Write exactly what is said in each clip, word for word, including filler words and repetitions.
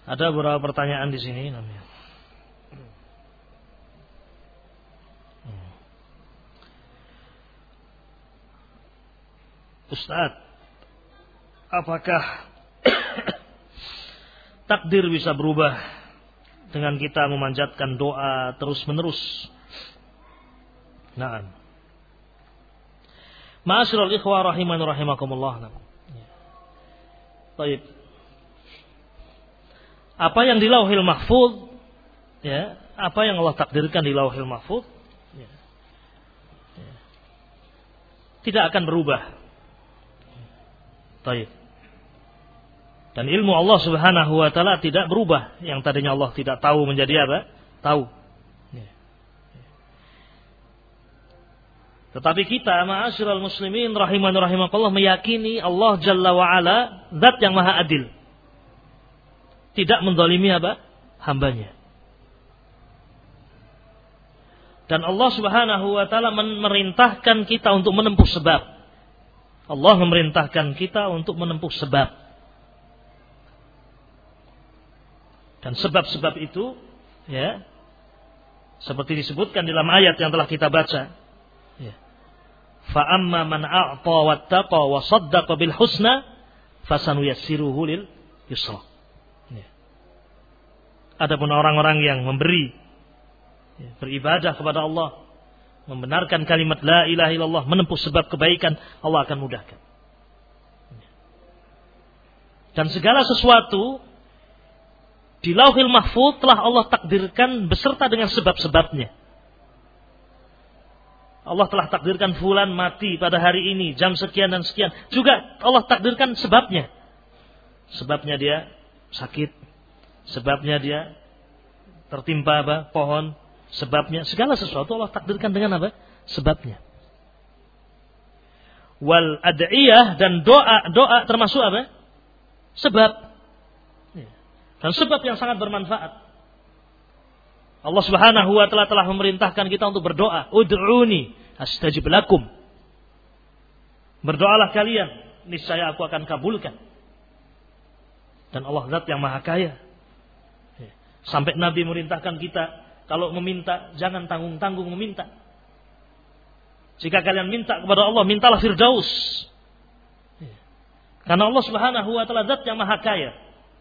Ada beberapa pertanyaan di sini namanya. Ustaz, apakah takdir bisa berubah dengan kita memanjatkan doa terus-menerus? Naam. Ma'asyiral ikhwah rahimani rahimakumullah. Baik. Apa yang di Lauhil Mahfuz, ya, apa yang Allah takdirkan di Lauhil Mahfuz, ya, ya, tidak akan berubah. Baik. Dan ilmu Allah Subhanahu wa taala tidak berubah. Yang tadinya Allah tidak tahu menjadi apa? Tahu. Ya. Ya. Tetapi kita, ma'asyiral muslimin rahimani rahimakumullah, meyakini Allah Jalla wa Ala zat yang maha adil. Tidak menzalimi apa? Hambanya. Dan Allah Subhanahu wa taala memerintahkan kita untuk menempuh sebab. Allah memerintahkan kita untuk menempuh sebab. Dan sebab-sebab itu, ya, seperti disebutkan dalam ayat yang telah kita baca, ya. Fa amma man a'ta wattaqa wa saddaqa bil husna fasanuyassiruhu lil yusra. Ya. Adapun orang-orang yang memberi, ya, beribadah kepada Allah, membenarkan kalimat la ilaha illallah, menempuh sebab kebaikan, Allah akan mudahkan. Ya. Dan segala sesuatu di Lauhil Mahfuz telah Allah takdirkan beserta dengan sebab-sebabnya. Allah telah takdirkan fulan mati pada hari ini, jam sekian dan sekian. Juga Allah takdirkan sebabnya. Sebabnya dia sakit. Sebabnya dia tertimpa apa? Pohon. Sebabnya. Segala sesuatu Allah takdirkan dengan apa? Sebabnya. Wal ad'iyah, dan doa-doa termasuk apa? Sebab. Dan sebab yang sangat bermanfaat. Allah Subhanahu wa taala telah memerintahkan kita untuk berdoa. Ud'uni astajib lakum. Berdoalah kalian, niscaya aku akan kabulkan. Dan Allah zat yang maha kaya. Sampai Nabi memerintahkan kita, kalau meminta jangan tanggung-tanggung meminta. Jika kalian minta kepada Allah, mintalah Firdaus. Karena Allah Subhanahu wa taala zat yang maha kaya.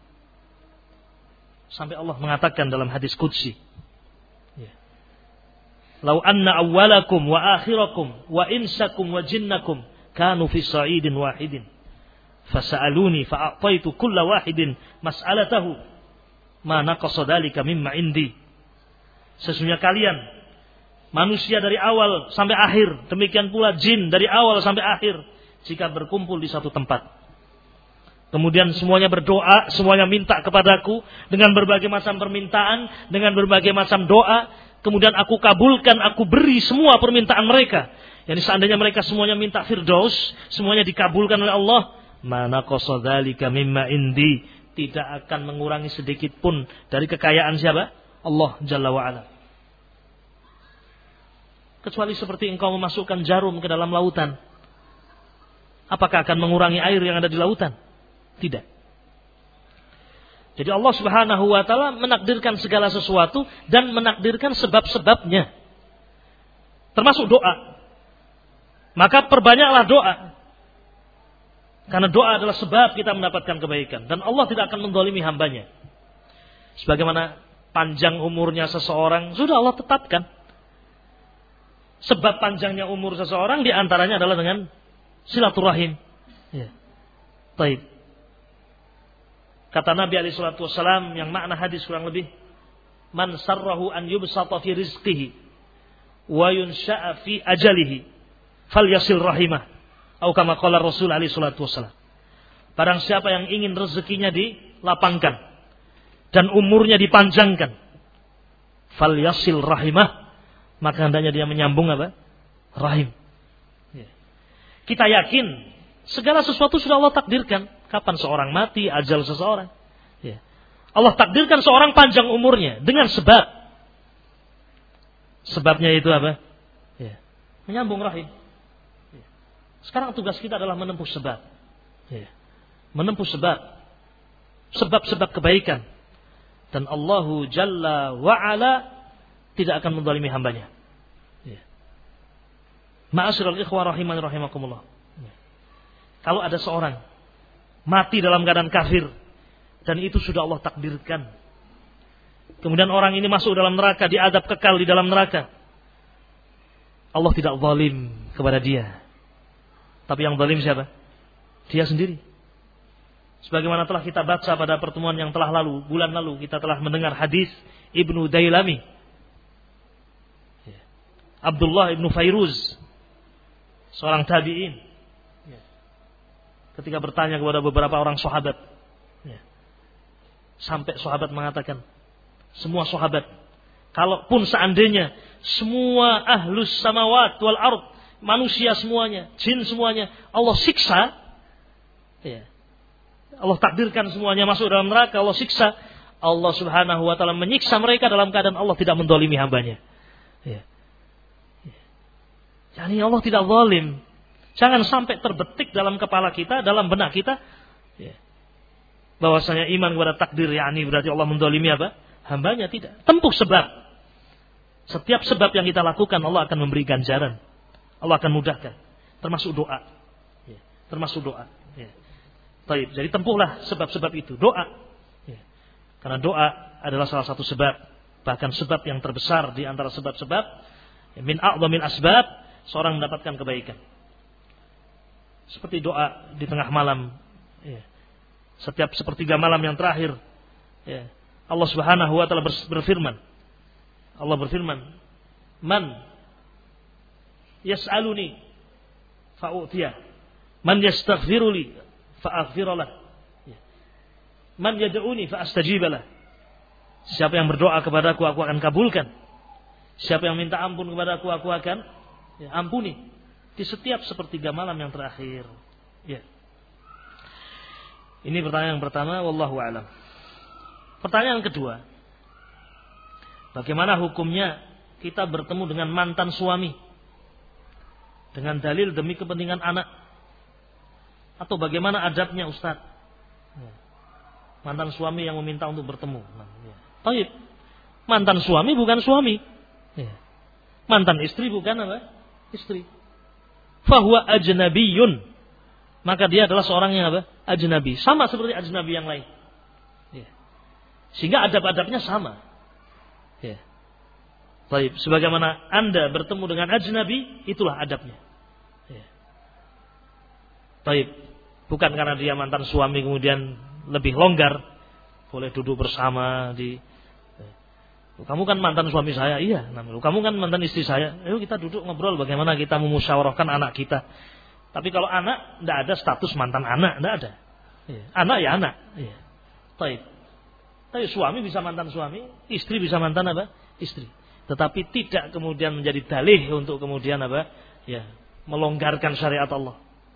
Sampai Allah mengatakan dalam hadis qudsi, ya, lau anna awwalakum wa akhirakum wa insakum wa jinnakum kanu fi sa'idin wahidin fasa'aluni fa'ataitu kulla wahidin mas'alatahu ma naqasa dzalika mimma indi. Sesungguhnya kalian manusia dari awal sampai akhir, demikian pula jin dari awal sampai akhir, jika berkumpul di satu tempat, kemudian semuanya berdoa, semuanya minta kepadaku dengan berbagai macam permintaan, dengan berbagai macam doa, kemudian aku kabulkan, aku beri semua permintaan mereka. Yani seandainya mereka semuanya minta Firdaus, semuanya dikabulkan oleh Allah, mana qasa dzalika mimma indi, tidak akan mengurangi sedikit pun dari kekayaan siapa? Allah Jalla wa Ala. Kecuali seperti engkau memasukkan jarum ke dalam lautan, apakah akan mengurangi air yang ada di lautan? Tidak. Jadi Allah Subhanahu wa taala menakdirkan segala sesuatu dan menakdirkan sebab-sebabnya. Termasuk doa. Maka perbanyaklah doa. Karena doa adalah sebab kita mendapatkan kebaikan. Dan Allah tidak akan menzalimi hambanya. Sebagaimana panjang umurnya seseorang, sudah Allah tetapkan. Sebab panjangnya umur seseorang diantaranya adalah dengan silaturahim. Ya. Baik. Kata Nabi alaihi salatu wasallam, yang makna hadis kurang lebih, man sarrahu an yubsata fi rizqihi wa yunsha'a fi ajalihi falyasil rahimah, atau kama qala Rasul alaihi salatu wasallam. Barang siapa yang ingin rezekinya dilapangkan dan umurnya dipanjangkan, falyasil rahimah, maka hendaknya dia menyambung apa? Rahim. Kita yakin segala sesuatu sudah Allah takdirkan. Kapan seorang mati, ajal seseorang. Ya. Allah takdirkan seorang panjang umurnya dengan sebab. Sebabnya itu apa? Ya. Menyambung rahim. Ya. Sekarang tugas kita adalah menempuh sebab. Ya. Menempuh sebab. Sebab-sebab kebaikan. Dan Allahu Jalla wa'ala tidak akan menzalimi hambanya. Ya. Ma'asyiral ikhwah rahimani rahimakumullah. Ya. Kalau ada seorang mati dalam keadaan kafir, dan itu sudah Allah takdirkan, kemudian orang ini masuk dalam neraka, diadab kekal di dalam neraka, Allah tidak zalim kepada dia. Tapi yang zalim siapa? Dia sendiri. Sebagaimana telah kita baca pada pertemuan yang telah lalu, bulan lalu, kita telah mendengar hadis Ibnu Dailami, Abdullah Ibnu Fairuz, seorang tabi'in, ketika bertanya kepada beberapa orang sahabat, sampai sahabat mengatakan, semua sahabat, kalaupun seandainya semua ahlus samawat wal ard, manusia semuanya, jin semuanya, Allah siksa, ya, Allah takdirkan semuanya masuk dalam neraka, Allah siksa, Allah subhanahu wa ta'ala menyiksa mereka dalam keadaan Allah tidak mendolimi hambanya. Ya. Ya. Jadi Allah tidak zalim. Jangan sampai terbetik dalam kepala kita, dalam benak kita, ya, bahwasanya iman kepada takdir, yakni berarti Allah mendolimi apa? Hambanya. Tidak. Tempuh sebab. Setiap sebab yang kita lakukan Allah akan memberi ganjaran. Allah akan mudahkan. Termasuk doa. Ya. Termasuk doa. Ya. Baik, jadi tempuhlah sebab-sebab itu. Doa. Ya. Karena doa adalah salah satu sebab. Bahkan sebab yang terbesar di antara sebab-sebab. Ya, min a'dhamil asbab. Seorang mendapatkan kebaikan. Seperti doa di tengah malam. Ya. Setiap sepertiga malam yang terakhir. Ya. Allah subhanahu wa ta'ala berfirman. Allah berfirman. Man yas'aluni fa'u'tiyah. Man yastaghfiruli fa'aghfiralah. Man yad'uni fa'astajibalah. Siapa yang berdoa kepadaku, aku akan kabulkan. Siapa yang minta ampun kepadaku, aku akan ya, ampuni. Di setiap sepertiga malam yang terakhir. Ya. Ini pertanyaan yang pertama, wallahu a'lam. Pertanyaan kedua, bagaimana hukumnya kita bertemu dengan mantan suami dengan dalil demi kepentingan anak? Atau bagaimana adabnya Ustaz? Ya. Mantan suami yang meminta untuk bertemu. Nah, ya. Baik. Mantan suami bukan suami. Ya. Mantan istri bukan apa? Istri. Fahuwa ajnabiyun. Maka dia adalah seorang yang apa? Ajnabi. Sama seperti ajnabi yang lain. Ya. Sehingga adab-adabnya sama. Ya. Baik. Sebagaimana Anda bertemu dengan ajnabi, itulah adabnya. Ya. Baik. Bukan karena dia mantan suami kemudian lebih longgar, boleh duduk bersama di. Kamu kan mantan suami saya, iya. Kamu kan mantan istri saya, ayo kita duduk ngobrol bagaimana kita memusyawarahkan anak kita. Tapi kalau anak, tidak ada status mantan anak, tidak ada. Iya. Anak ya anak. Iya. Baik. Tapi suami bisa mantan suami, istri bisa mantan apa? Istri. Tetapi tidak kemudian menjadi dalih untuk kemudian apa? Ya, melonggarkan syariat Allah.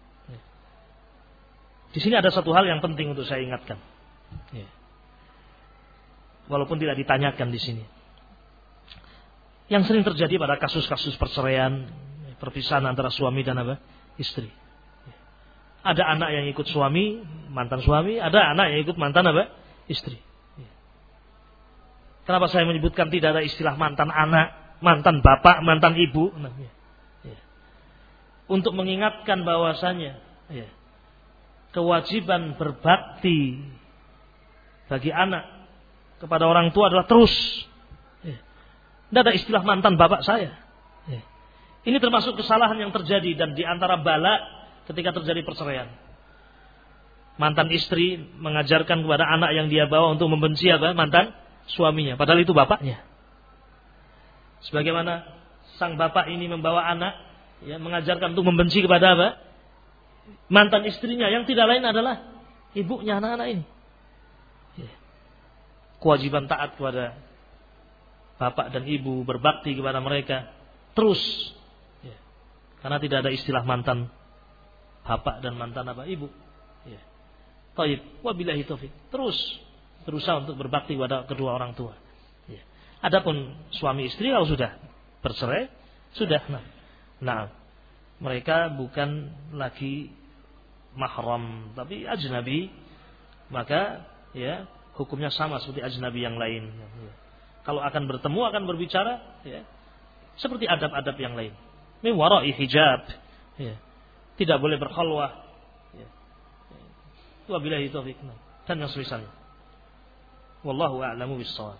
Di sini ada satu hal yang penting untuk saya ingatkan. Ya. Walaupun tidak ditanyakan di sini. Yang sering terjadi pada kasus-kasus perceraian, perpisahan antara suami dan apa? Istri. Ya. Ada anak yang ikut suami, mantan suami, ada anak yang ikut mantan apa? Istri. Ya. Kenapa saya menyebutkan tidak ada istilah mantan anak, mantan bapak, mantan ibu? Nah, ya. Ya. Untuk mengingatkan bahwasanya, ya, kewajiban berbakti bagi anak kepada orang tua adalah terus. Ya. Tidak ada istilah mantan bapak saya. Ya. Ini termasuk kesalahan yang terjadi dan di antara bala ketika terjadi perceraian. Mantan istri mengajarkan kepada anak yang dia bawa untuk membenci apa? Mantan suaminya. Padahal itu bapaknya. Sebagaimana sang bapak ini membawa anak, ya, mengajarkan untuk membenci kepada apa? Mantan istrinya yang tidak lain adalah ibunya anak-anak ini. Ya. Kewajiban taat kepada bapak dan ibu, berbakti kepada mereka terus. Ya. Karena tidak ada istilah mantan bapak dan mantan apa ibu. Ya. Taib, wabillahi taufik. Terus berusaha untuk berbakti kepada kedua orang tua. Ya. Adapun suami istri kalau sudah bercerai, sudah. Nah, nah mereka bukan lagi mahram tapi ajnabi, maka ya hukumnya sama seperti ajnabi yang lain. Kalau akan bertemu, akan berbicara, ya, seperti adab-adab yang lain. Min wara'i hijab, ya. Tidak boleh berkhalwah, ya. Wabillahi taufiq, dan yang semisalnya. Wallahu a'lamu bis-shawab.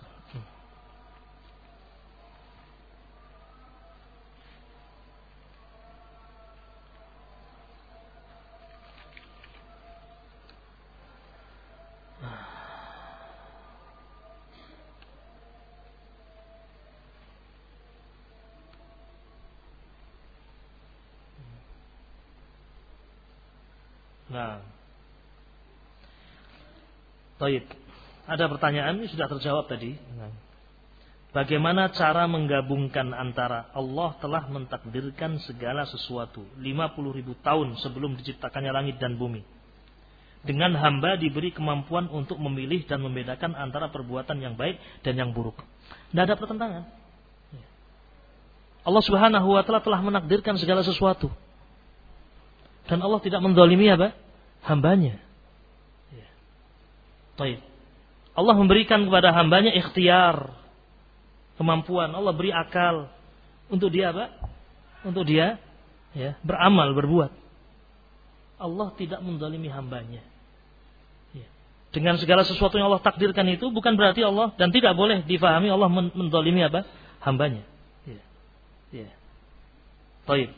Nah, baik. Ada pertanyaan ini sudah terjawab tadi. Nah. Bagaimana cara menggabungkan antara Allah telah mentakdirkan segala sesuatu lima puluh ribu tahun sebelum diciptakannya langit dan bumi, dengan hamba diberi kemampuan untuk memilih dan membedakan antara perbuatan yang baik dan yang buruk? Tidak ada pertentangan. Allah Subhanahu wa Ta'ala telah menakdirkan segala sesuatu, dan Allah tidak menzalimi apa? Hambanya. Ya. Baik. Allah memberikan kepada hambanya ikhtiar, kemampuan. Allah beri akal untuk dia apa? Untuk dia, ya, beramal, berbuat. Allah tidak menzalimi hambanya. Ya. Dengan segala sesuatu yang Allah takdirkan itu bukan berarti Allah, dan tidak boleh difahami Allah menzalimi apa? Hambanya. Ya. Ya. Baik.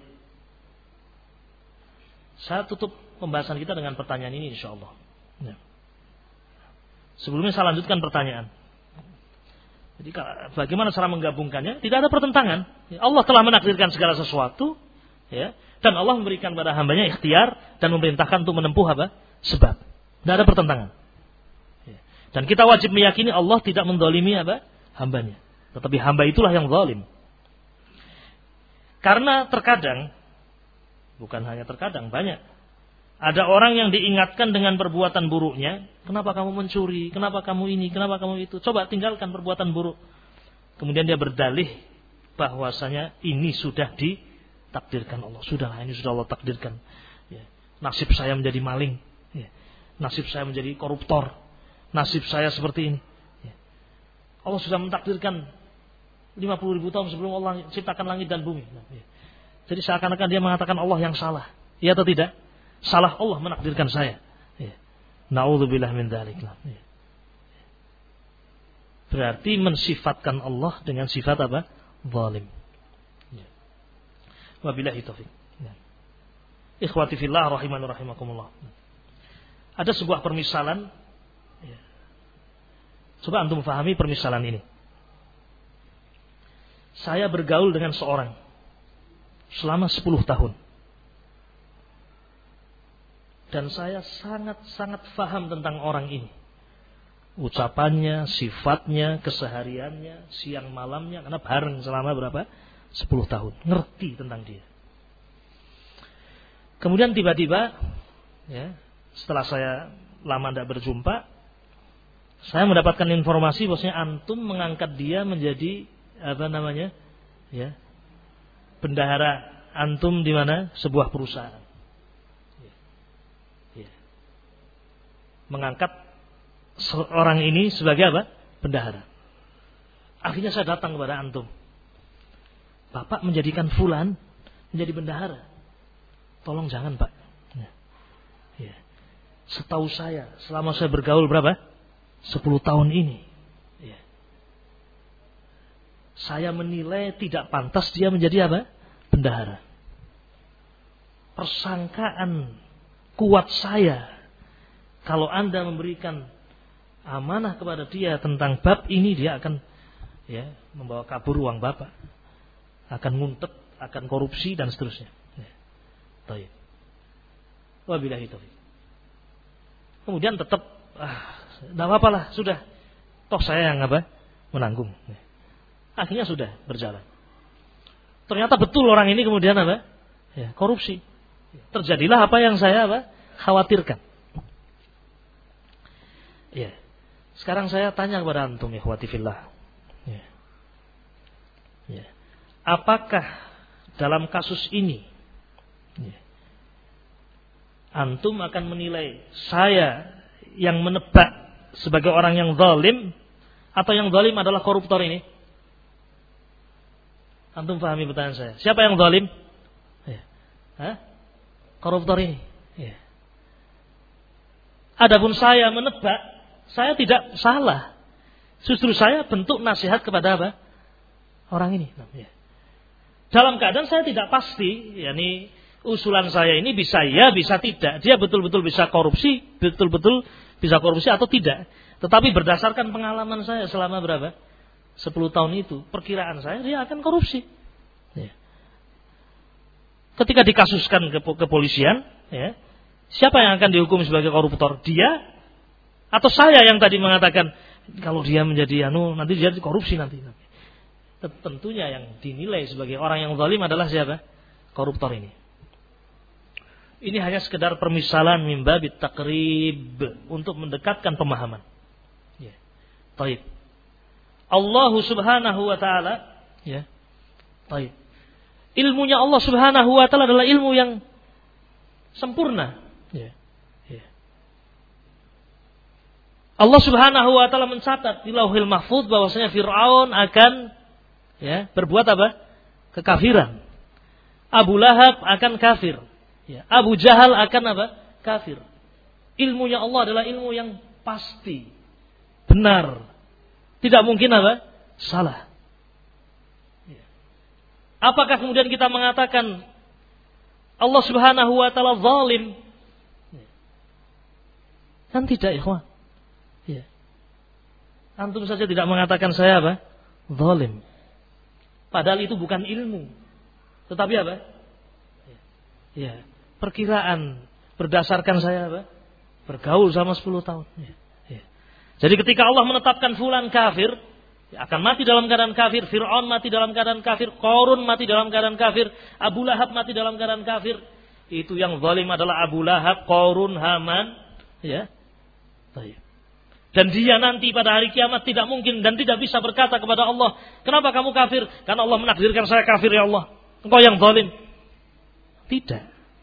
Saya tutup pembahasan kita dengan pertanyaan ini insyaallah. Ya. Sebelumnya saya lanjutkan pertanyaan. Jadi bagaimana cara menggabungkannya? Tidak ada pertentangan. Ya, Allah telah menakdirkan segala sesuatu, ya, dan Allah memberikan pada hambanya ikhtiar dan memerintahkan untuk menempuh apa? Sebab. Tidak ada pertentangan. Ya. Dan kita wajib meyakini Allah tidak menzalimi apa? Hambanya. Tetapi hamba itulah yang zalim. Karena terkadang, bukan hanya terkadang, banyak. Ada orang yang diingatkan dengan perbuatan buruknya. Kenapa kamu mencuri? Kenapa kamu ini? Kenapa kamu itu? Coba tinggalkan perbuatan buruk. Kemudian dia berdalih bahwasanya ini sudah ditakdirkan Allah. Sudahlah, ini sudah Allah takdirkan. Ya. Nasib saya menjadi maling. Ya. Nasib saya menjadi koruptor. Nasib saya seperti ini. Ya. Allah sudah mentakdirkan lima puluh ribu tahun sebelum Allah ciptakan langit dan bumi. Ya. Jadi seakan-akan dia mengatakan Allah yang salah. Iya atau tidak? Salah Allah menakdirkan saya. Ya. Na'udzubillah min dzalik. Ya. Berarti mensifatkan Allah dengan sifat apa? Zalim. Ya. Wabillahi taufik. Ya. Ikhwati fillah rahimani rahimakumullah. Ada sebuah permisalan. Ya. Coba antum fahami permisalan ini. Saya bergaul dengan seorang selama sepuluh tahun. Dan saya sangat-sangat faham tentang orang ini. Ucapannya, sifatnya, kesehariannya, siang malamnya. Karena bareng selama berapa? sepuluh tahun. Ngerti tentang dia. Kemudian tiba-tiba, ya, setelah saya lama tidak berjumpa, saya mendapatkan informasi bahwasanya antum mengangkat dia menjadi apa namanya? Ya, bendahara antum di mana? Sebuah perusahaan. Mengangkat seorang ini sebagai apa? Bendahara. Akhirnya saya datang kepada antum. Bapak menjadikan fulan menjadi bendahara. Tolong jangan, Pak. Ya. Ya. Setahu saya, selama saya bergaul berapa? sepuluh tahun ini. Ya. Saya menilai tidak pantas dia menjadi apa? Bendahara. Persangkaan kuat saya, kalau Anda memberikan amanah kepada dia tentang bab ini, dia akan, ya, membawa kabur uang Bapak, akan nguntet, akan korupsi dan seterusnya. Ya. Baik. Wabillahi taufiq. Kemudian tetap, ah, tidak apa-apa lah, sudah. Toh saya yang apa? Menanggung. Ya. Akhirnya sudah berjalan. Ternyata betul orang ini kemudian apa? Ya, korupsi. Terjadilah apa yang saya apa? Khawatirkan. Ya. Sekarang saya tanya kepada antum, ikhwati fillah. Ya. Ya. Apakah dalam kasus ini, ya, antum akan menilai saya yang menebak sebagai orang yang zalim atau yang zalim adalah koruptor ini? Antum pahami pertanyaan saya. Siapa yang zalim? Ya. Hah? Koruptor ini. Ya. Adapun saya menebak, saya tidak salah. Justru saya bentuk nasihat kepada apa? Orang ini. Ya. Dalam keadaan saya tidak pasti, yakni usulan saya ini bisa ya, bisa tidak. Dia betul-betul bisa korupsi, betul-betul bisa korupsi atau tidak. Tetapi berdasarkan pengalaman saya selama berapa? sepuluh tahun itu, perkiraan saya dia akan korupsi. Ya. Ketika dikasuskan ke kepolisian, ya, siapa yang akan dihukum sebagai koruptor? Dia atau saya yang tadi mengatakan kalau dia menjadi anu nanti dia korupsi nanti. Tentunya yang dinilai sebagai orang yang zalim adalah siapa? Koruptor ini. Ini hanya sekedar permisalan mimba bit takrib untuk mendekatkan pemahaman. Ya. Baik. Allah Subhanahu wa taala, ya. Baik. Ilmunya Allah Subhanahu wa taala adalah ilmu yang sempurna. Ya. Ya. Allah Subhanahu wa taala mencatat di Lauhil Mahfuz bahwasanya Firaun akan ya, berbuat apa? Kekafiran. Abu Lahab akan kafir. Ya, Abu Jahal akan apa? Kafir. Ilmunya Allah adalah ilmu yang pasti, benar, tidak mungkin apa? Salah. Ya. Apakah kemudian kita mengatakan Allah Subhanahu wa taala zalim? Ya. Kan tidak, ikhwan. Ya. Antum saja tidak mengatakan saya apa? Zalim. Padahal itu bukan ilmu. Tetapi apa? Ya, perkiraan berdasarkan saya apa? Bergaul sama sepuluh tahun. Ya, ya. Jadi ketika Allah menetapkan fulan kafir, ya, akan mati dalam keadaan kafir, Fir'aun mati dalam keadaan kafir, Qarun mati dalam keadaan kafir, Abu Lahab mati dalam keadaan kafir. Itu yang zalim adalah Abu Lahab, Qarun, Haman, ya. Baik. Dan dia nanti pada hari kiamat tidak mungkin dan tidak bisa berkata kepada Allah, kenapa kamu kafir? Karena Allah menakdirkan saya kafir, ya Allah. Engkau yang zalim. Tidak.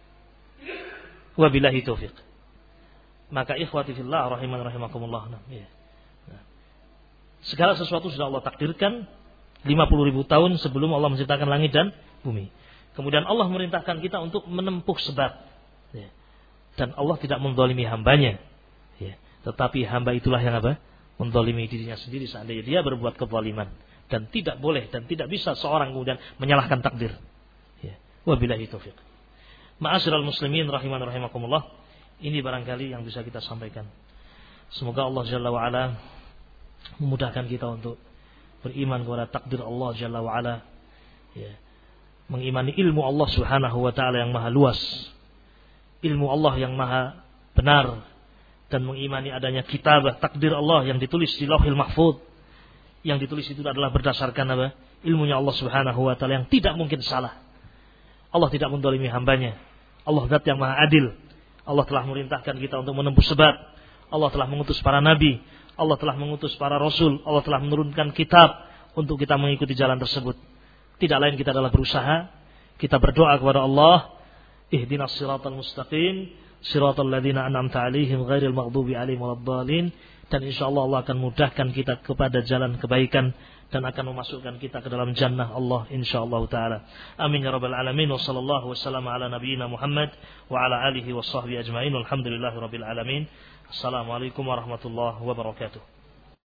Wabillahi taufiq. Maka ikhwati fillah rahiman rahimakumullah. Nah, ya. Nah. Segala sesuatu sudah Allah takdirkan lima puluh ribu tahun sebelum Allah menciptakan langit dan bumi. Kemudian Allah merintahkan kita untuk menempuh sebab. Ya. Dan Allah tidak menzalimi hambanya. Ya. Tetapi hamba itulah yang apa? Menzalimi dirinya sendiri seandainya dia berbuat kezaliman. Dan tidak boleh dan tidak bisa seorang kemudian menyalahkan takdir. Ya. Wabillahi taufiq. Ma'asyiral muslimin rahiman rahimakumullah. Ini barangkali yang bisa kita sampaikan. Semoga Allah Jalla wa'ala memudahkan kita untuk beriman kepada takdir Allah Jalla wa'ala. Ya. Mengimani ilmu Allah Subhanahu wa ta'ala yang maha luas. Ilmu Allah yang maha benar. Dan mengimani adanya kitabah takdir Allah yang ditulis di Lauhil Mahfuz. Yang ditulis itu adalah berdasarkan apa? Ilmunya Allah Subhanahu wa taala yang tidak mungkin salah. Allah tidak menzalimi hambanya. Allah zat yang maha adil. Allah telah merintahkan kita untuk menempuh sebab. Allah telah mengutus para nabi. Allah telah mengutus para rasul. Allah telah menurunkan kitab untuk kita mengikuti jalan tersebut. Tidak lain kita adalah berusaha. Kita berdoa kepada Allah. Ihdinas siratal mustaqim. Siratal ladzina an'amta 'alaihim ghairil maghdubi 'alaihim waladdallin. Dan insyaallah Allah akan mudahkan kita kepada jalan kebaikan dan akan memasukkan kita ke dalam jannah Allah insyaallah taala. Amin ya rabbal alamin. Wa sallallahu wasallam ala nabiyyina Muhammad wa ala alihi washabbihi ajmain. Walhamdulillahirabbil alamin. Assalamualaikum warahmatullahi wabarakatuh.